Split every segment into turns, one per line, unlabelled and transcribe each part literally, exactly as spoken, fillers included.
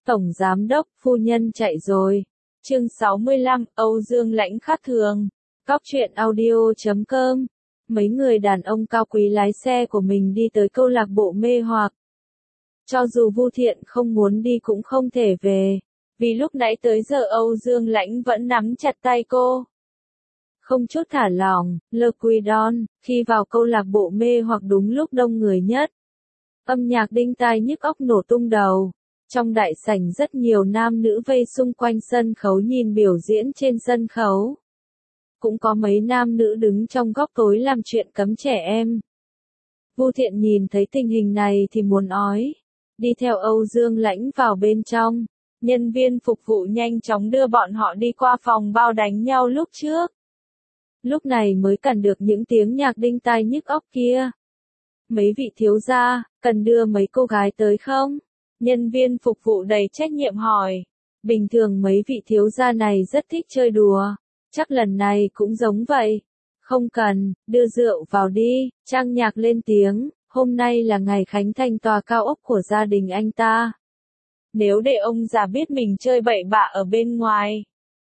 Tổng Giám đốc, phu nhân chạy rồi. Chương sáu mươi lăm, Âu Dương Lãnh khác thường. Cóc truyện audio chấm com. Mấy người đàn ông cao quý lái xe của mình đi tới câu lạc bộ mê hoặc. Cho dù Vu Thiện không muốn đi cũng không thể về, vì lúc nãy tới giờ Âu Dương Lãnh vẫn nắm chặt tay cô. Không chút thả lỏng, Le Quidon, khi vào câu lạc bộ mê hoặc đúng lúc đông người nhất. Âm nhạc đinh tai nhức óc nổ tung đầu. Trong đại sảnh rất nhiều nam nữ vây xung quanh sân khấu nhìn biểu diễn trên sân khấu. Cũng có mấy nam nữ đứng trong góc tối làm chuyện cấm trẻ em. Vu Thiện nhìn thấy tình hình này thì muốn ói. Đi theo Âu Dương Lãnh vào bên trong. Nhân viên phục vụ nhanh chóng đưa bọn họ đi qua phòng bao đánh nhau lúc trước. Lúc này mới cản được những tiếng nhạc đinh tai nhức óc kia. Mấy vị thiếu gia, cần đưa mấy cô gái tới không? Nhân viên phục vụ đầy trách nhiệm hỏi. Bình thường mấy vị thiếu gia này rất thích chơi đùa. Chắc lần này cũng giống vậy. Không cần, đưa rượu vào đi. Trang nhạc lên tiếng. Hôm nay là ngày khánh thành tòa cao ốc của gia đình anh ta. Nếu để ông già biết mình chơi bậy bạ ở bên ngoài.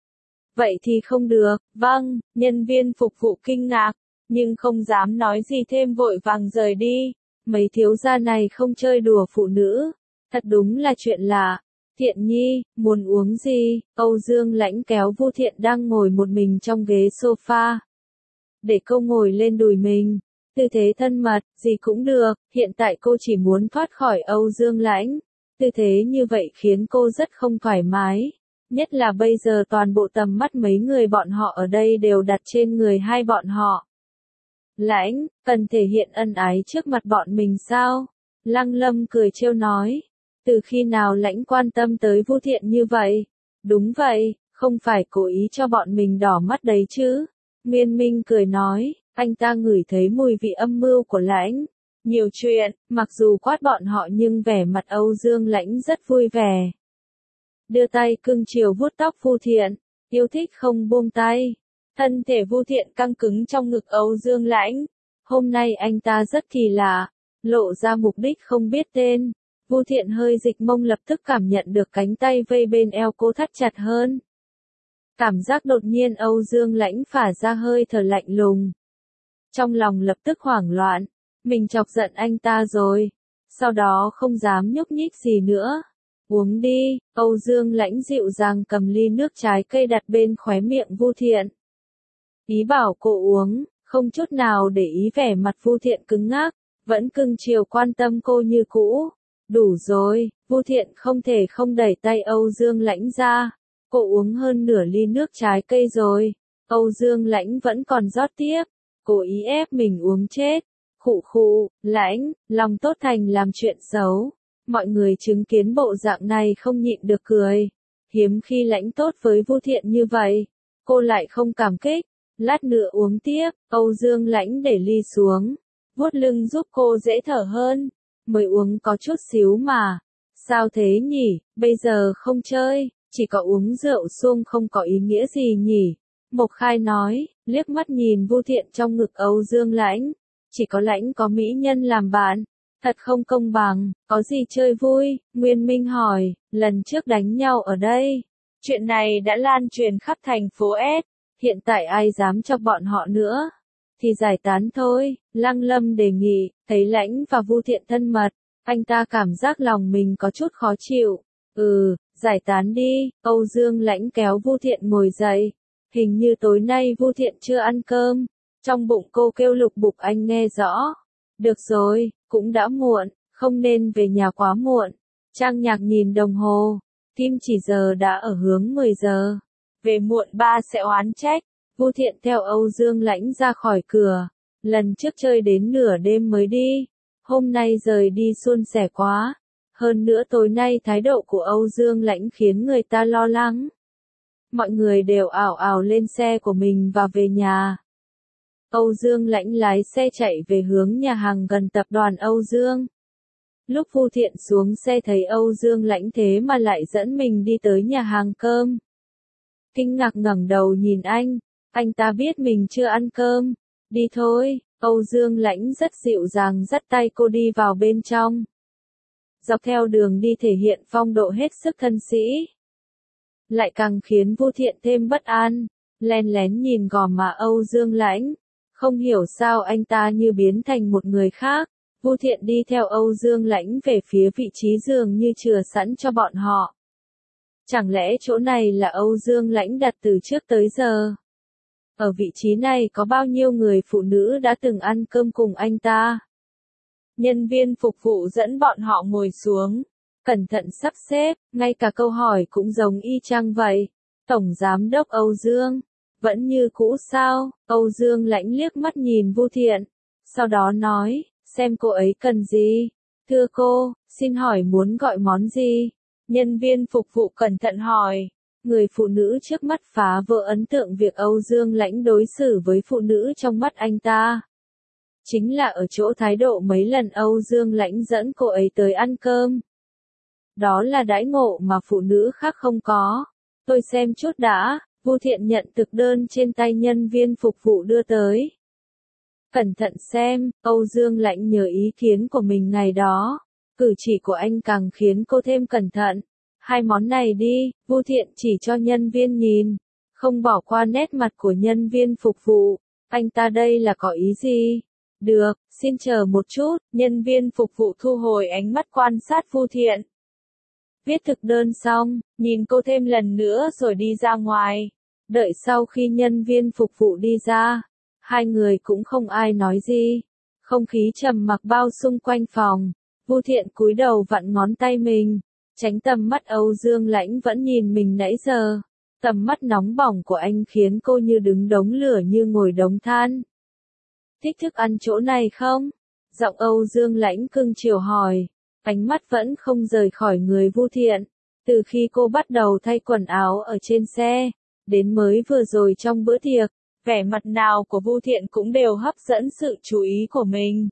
Vậy thì không được. Vâng, nhân viên phục vụ kinh ngạc. Nhưng không dám nói gì thêm vội vàng rời đi. Mấy thiếu gia này không chơi đùa phụ nữ. Thật đúng là chuyện lạ. Thiện Nhi, muốn uống gì? Âu Dương Lãnh kéo Vu Thiện đang ngồi một mình trong ghế sofa. Để cô ngồi lên đùi mình. Tư thế thân mật, gì cũng được. Hiện tại cô chỉ muốn thoát khỏi Âu Dương Lãnh. Tư thế như vậy khiến cô rất không thoải mái. Nhất là bây giờ toàn bộ tầm mắt mấy người bọn họ ở đây đều đặt trên người hai bọn họ. Lãnh, cần thể hiện ân ái trước mặt bọn mình sao? Lăng Lâm cười trêu nói. Từ khi nào Lãnh quan tâm tới Vu Thiện như vậy? Đúng vậy, không phải cố ý cho bọn mình đỏ mắt đấy chứ? Nguyên Minh cười nói, anh ta ngửi thấy mùi vị âm mưu của Lãnh. Nhiều chuyện, mặc dù quát bọn họ nhưng vẻ mặt Âu Dương Lãnh rất vui vẻ. Đưa tay cưng chiều vuốt tóc Vu Thiện, yêu thích không buông tay. Thân thể Vu Thiện căng cứng trong ngực Âu Dương Lãnh. Hôm nay anh ta rất kỳ lạ, lộ ra mục đích không biết tên. Vu Thiện hơi dịch mông lập tức cảm nhận được cánh tay vây bên eo cô thắt chặt hơn. Cảm giác đột nhiên Âu Dương Lãnh phả ra hơi thở lạnh lùng. Trong lòng lập tức hoảng loạn, mình chọc giận anh ta rồi. Sau đó không dám nhúc nhích gì nữa. Uống đi, Âu Dương Lãnh dịu dàng cầm ly nước trái cây đặt bên khóe miệng Vu Thiện. Ý bảo cô uống, không chút nào để ý vẻ mặt Vu Thiện cứng ngắc, vẫn cưng chiều quan tâm cô như cũ. Đủ rồi, Vu Thiện không thể không đẩy tay Âu Dương Lãnh ra. Cô uống hơn nửa ly nước trái cây rồi. Âu Dương Lãnh vẫn còn rót tiếp. Cô ý ép mình uống chết. Khụ khụ, Lãnh, lòng tốt thành làm chuyện xấu. Mọi người chứng kiến bộ dạng này không nhịn được cười. Hiếm khi Lãnh tốt với Vu Thiện như vậy. Cô lại không cảm kích. Lát nữa uống tiếp, Âu Dương Lãnh để ly xuống. Vuốt lưng giúp cô dễ thở hơn. Mới uống có chút xíu mà. Sao thế nhỉ, bây giờ không chơi, chỉ có uống rượu xuông không có ý nghĩa gì nhỉ? Mộc Khai nói, liếc mắt nhìn Vu Thiện trong ngực Âu Dương Lãnh. Chỉ có Lãnh có mỹ nhân làm bạn. Thật không công bằng, có gì chơi vui? Nguyên Minh hỏi, lần trước đánh nhau ở đây. Chuyện này đã lan truyền khắp thành phố S. Hiện tại ai dám chọc bọn họ nữa? Thì giải tán thôi, Lăng Lâm đề nghị, thấy Lãnh và Vu Thiện thân mật, anh ta cảm giác lòng mình có chút khó chịu. Ừ, giải tán đi, Âu Dương Lãnh kéo Vu Thiện ngồi dậy. Hình như tối nay Vu Thiện chưa ăn cơm. Trong bụng cô kêu lục bục anh nghe rõ. Được rồi, cũng đã muộn, không nên về nhà quá muộn. Trang Nhạc nhìn đồng hồ, kim chỉ giờ đã ở hướng mười giờ. Về muộn ba sẽ oán trách. Vu Thiện theo Âu Dương Lãnh ra khỏi cửa. Lần trước chơi đến nửa đêm mới đi. Hôm nay rời đi suôn sẻ quá. Hơn nữa tối nay thái độ của Âu Dương Lãnh khiến người ta lo lắng. Mọi người đều ảo ảo lên xe của mình và về nhà. Âu Dương Lãnh lái xe chạy về hướng nhà hàng gần tập đoàn Âu Dương. Lúc Vu Thiện xuống xe thấy Âu Dương Lãnh thế mà lại dẫn mình đi tới nhà hàng cơm. Kinh ngạc ngẩng đầu nhìn anh. Anh ta biết mình chưa ăn cơm. Đi thôi, Âu Dương Lãnh rất dịu dàng dắt tay cô đi vào bên trong. dọc theo đường đi thể hiện phong độ hết sức thân sĩ. Lại càng khiến Vu Thiện thêm bất an, len lén nhìn gò má Âu Dương Lãnh. Không hiểu sao anh ta như biến thành một người khác. Vu Thiện đi theo Âu Dương Lãnh về phía vị trí giường như chừa sẵn cho bọn họ. Chẳng lẽ chỗ này là Âu Dương Lãnh đặt từ trước tới giờ? Ở vị trí này có bao nhiêu người phụ nữ đã từng ăn cơm cùng anh ta? Nhân viên phục vụ dẫn bọn họ ngồi xuống, cẩn thận sắp xếp, ngay cả câu hỏi cũng giống y chang vậy. Tổng Giám đốc Âu Dương, vẫn như cũ sao? Âu Dương Lãnh liếc mắt nhìn Vu Thiện, sau đó nói, xem cô ấy cần gì. Thưa cô, xin hỏi muốn gọi món gì? Nhân viên phục vụ cẩn thận hỏi. Người phụ nữ trước mắt phá vỡ ấn tượng việc Âu Dương Lãnh đối xử với phụ nữ trong mắt anh ta. Chính là ở chỗ thái độ mấy lần Âu Dương Lãnh dẫn cô ấy tới ăn cơm. Đó là đãi ngộ mà phụ nữ khác không có. Tôi xem chút đã. Vu Thiện nhận thực đơn trên tay nhân viên phục vụ đưa tới. Cẩn thận xem, Âu Dương Lãnh nhớ ý kiến của mình ngày đó. Cử chỉ của anh càng khiến cô thêm cẩn thận. Hai món này đi, Vu Thiện chỉ cho nhân viên nhìn. Không bỏ qua nét mặt của nhân viên phục vụ. Anh ta đây là có ý gì? Được, xin chờ một chút, nhân viên phục vụ thu hồi ánh mắt quan sát Vu Thiện. Viết thực đơn xong, nhìn cô thêm lần nữa rồi đi ra ngoài. Đợi sau khi nhân viên phục vụ đi ra, hai người cũng không ai nói gì. Không khí trầm mặc bao xung quanh phòng. Vu Thiện cúi đầu vặn ngón tay mình, tránh tầm mắt Âu Dương Lãnh vẫn nhìn mình nãy giờ. Tầm mắt nóng bỏng của anh khiến cô như đứng đống lửa như ngồi đống than. Thích thức ăn chỗ này không? Giọng Âu Dương Lãnh cưng chiều hỏi. Ánh mắt vẫn không rời khỏi người Vu Thiện. Từ khi cô bắt đầu thay quần áo ở trên xe, đến mới vừa rồi trong bữa tiệc, vẻ mặt nào của Vu Thiện cũng đều hấp dẫn sự chú ý của mình.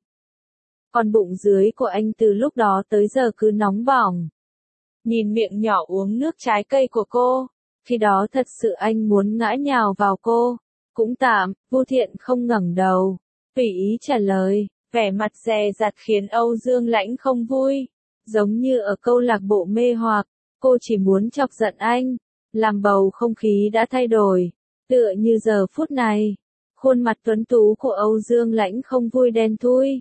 Còn bụng dưới của anh từ lúc đó tới giờ cứ nóng bỏng. Nhìn miệng nhỏ uống nước trái cây của cô, khi đó thật sự anh muốn ngã nhào vào cô. Cũng tạm, Vu Thiện không ngẩng đầu, tùy ý trả lời, vẻ mặt dè dặt khiến Âu Dương Lãnh không vui. Giống như ở câu lạc bộ mê hoặc, cô chỉ muốn chọc giận anh, làm bầu không khí đã thay đổi. Tựa như giờ phút này, khuôn mặt tuấn tú của Âu Dương Lãnh không vui đen thui.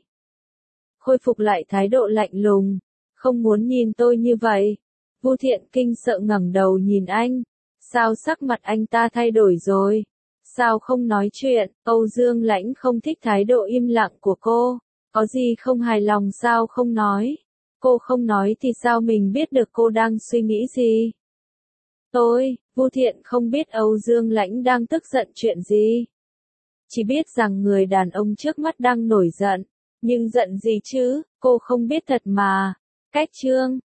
Khôi phục lại thái độ lạnh lùng, không muốn nhìn tôi như vậy. Vu Thiện kinh sợ ngẩng đầu nhìn anh, sao sắc mặt anh ta thay đổi rồi? Sao không nói chuyện? Âu Dương Lãnh không thích thái độ im lặng của cô, có gì không hài lòng sao không nói? Cô không nói thì sao mình biết được cô đang suy nghĩ gì? Tôi, Vu Thiện không biết Âu Dương Lãnh đang tức giận chuyện gì. Chỉ biết rằng người đàn ông trước mắt đang nổi giận. Nhưng giận gì chứ, cô không biết thật mà. Cách chương